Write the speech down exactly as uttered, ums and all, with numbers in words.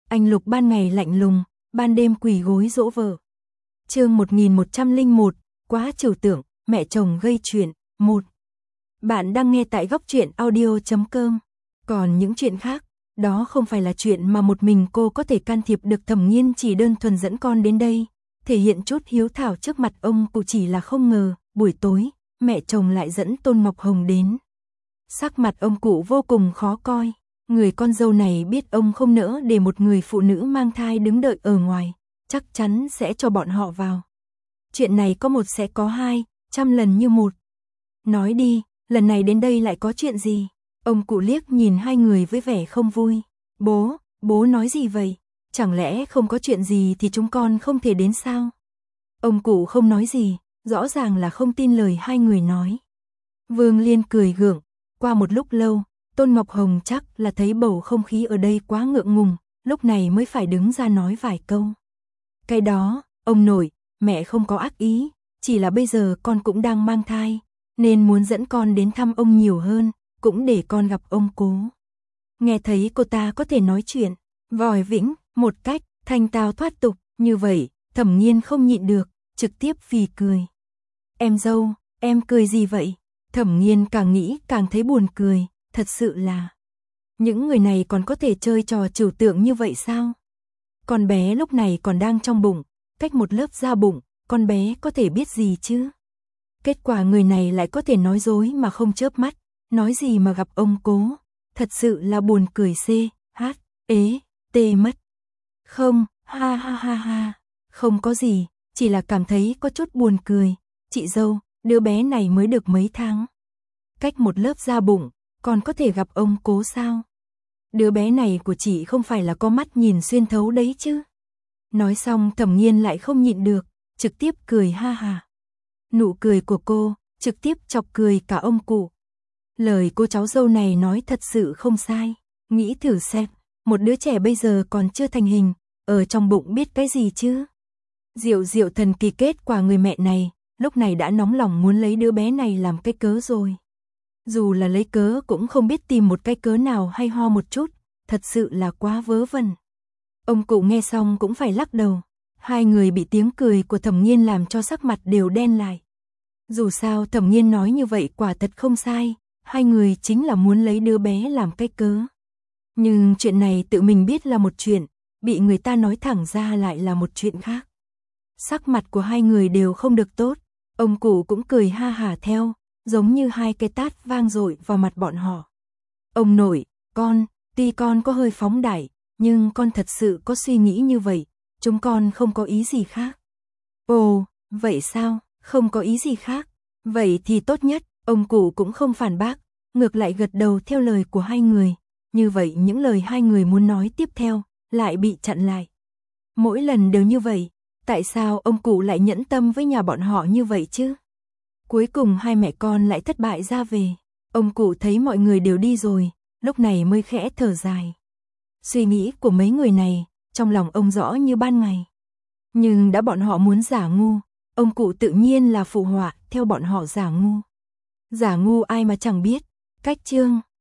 Anh Lục ban ngày lạnh lùng, ban đêm quỳ gối dỗ vợ. Chương một nghìn một trăm lẻ một, quá trừu tượng, mẹ chồng gây chuyện, một. Bạn đang nghe tại góc truyện audio chấm com. Còn những chuyện khác, đó không phải là chuyện mà một mình cô có thể can thiệp được. Thẩm Nghiên chỉ đơn thuần dẫn con đến đây, thể hiện chút hiếu thảo trước mặt ông cụ. Chỉ là không ngờ, buổi tối, mẹ chồng lại dẫn Tôn Ngọc Hồng đến. Sắc mặt ông cụ vô cùng khó coi. Người con dâu này biết ông không nỡ để một người phụ nữ mang thai đứng đợi ở ngoài, chắc chắn sẽ cho bọn họ vào. Chuyện này có một sẽ có hai, trăm lần như một. Nói đi, lần này đến đây lại có chuyện gì? Ông cụ liếc nhìn hai người với vẻ không vui. Bố, bố nói gì vậy? Chẳng lẽ không có chuyện gì thì chúng con không thể đến sao? Ông cụ không nói gì, rõ ràng là không tin lời hai người nói. Vương Liên cười gượng, qua một lúc lâu, Tôn Ngọc Hồng chắc là thấy bầu không khí ở đây quá ngượng ngùng, lúc này mới phải đứng ra nói vài câu. Cái đó, ông nội, mẹ không có ác ý, chỉ là bây giờ con cũng đang mang thai, nên muốn dẫn con đến thăm ông nhiều hơn, cũng để con gặp ông cố. Nghe thấy cô ta có thể nói chuyện, vòi vĩnh, một cách, thanh tao thoát tục, như vậy, Thẩm Nghiên không nhịn được, trực tiếp phì cười. Em dâu, em cười gì vậy? Thẩm Nghiên càng nghĩ càng thấy buồn cười, thật sự là. Những người này còn có thể chơi trò trừu tượng như vậy sao? Con bé lúc này còn đang trong bụng, cách một lớp da bụng, con bé có thể biết gì chứ? Kết quả người này lại có thể nói dối mà không chớp mắt, nói gì mà gặp ông cố, thật sự là buồn cười xê, hát, ế, tê mất. Không, ha ha ha ha, không có gì, chỉ là cảm thấy có chút buồn cười. Chị dâu, đứa bé này mới được mấy tháng. Cách một lớp da bụng, còn có thể gặp ông cố sao? Đứa bé này của chị không phải là có mắt nhìn xuyên thấu đấy chứ? Nói xong Thẩm Nghiên lại không nhịn được, trực tiếp cười ha ha. Nụ cười của cô, trực tiếp chọc cười cả ông cụ. Lời cô cháu dâu này nói thật sự không sai. Nghĩ thử xem, một đứa trẻ bây giờ còn chưa thành hình, ở trong bụng biết cái gì chứ? Diệu diệu thần kỳ, kết quả người mẹ này, lúc này đã nóng lòng muốn lấy đứa bé này làm cái cớ rồi. Dù là lấy cớ cũng không biết tìm một cái cớ nào hay ho một chút, thật sự là quá vớ vẩn. Ông cụ nghe xong cũng phải lắc đầu. Hai người bị tiếng cười của Thẩm Nghiên làm cho sắc mặt đều đen lại. Dù sao Thẩm Nghiên nói như vậy quả thật không sai, hai người chính là muốn lấy đứa bé làm cái cớ. Nhưng chuyện này tự mình biết là một chuyện, bị người ta nói thẳng ra lại là một chuyện khác. Sắc mặt của hai người đều không được tốt, ông cụ cũng cười ha hả theo, giống như hai cái tát vang dội vào mặt bọn họ. Ông nội, con, tuy con có hơi phóng đại, nhưng con thật sự có suy nghĩ như vậy, chúng con không có ý gì khác. Ồ, vậy sao, không có ý gì khác? Vậy thì tốt nhất, ông cụ cũng không phản bác, ngược lại gật đầu theo lời của hai người. Như vậy những lời hai người muốn nói tiếp theo, lại bị chặn lại. Mỗi lần đều như vậy, tại sao ông cụ lại nhẫn tâm với nhà bọn họ như vậy chứ? Cuối cùng hai mẹ con lại thất bại ra về. Ông cụ thấy mọi người đều đi rồi, lúc này mới khẽ thở dài. Suy nghĩ của mấy người này, trong lòng ông rõ như ban ngày. Nhưng đã bọn họ muốn giả ngu, ông cụ tự nhiên là phụ họa theo bọn họ giả ngu. Giả ngu ai mà chẳng biết. Cách chương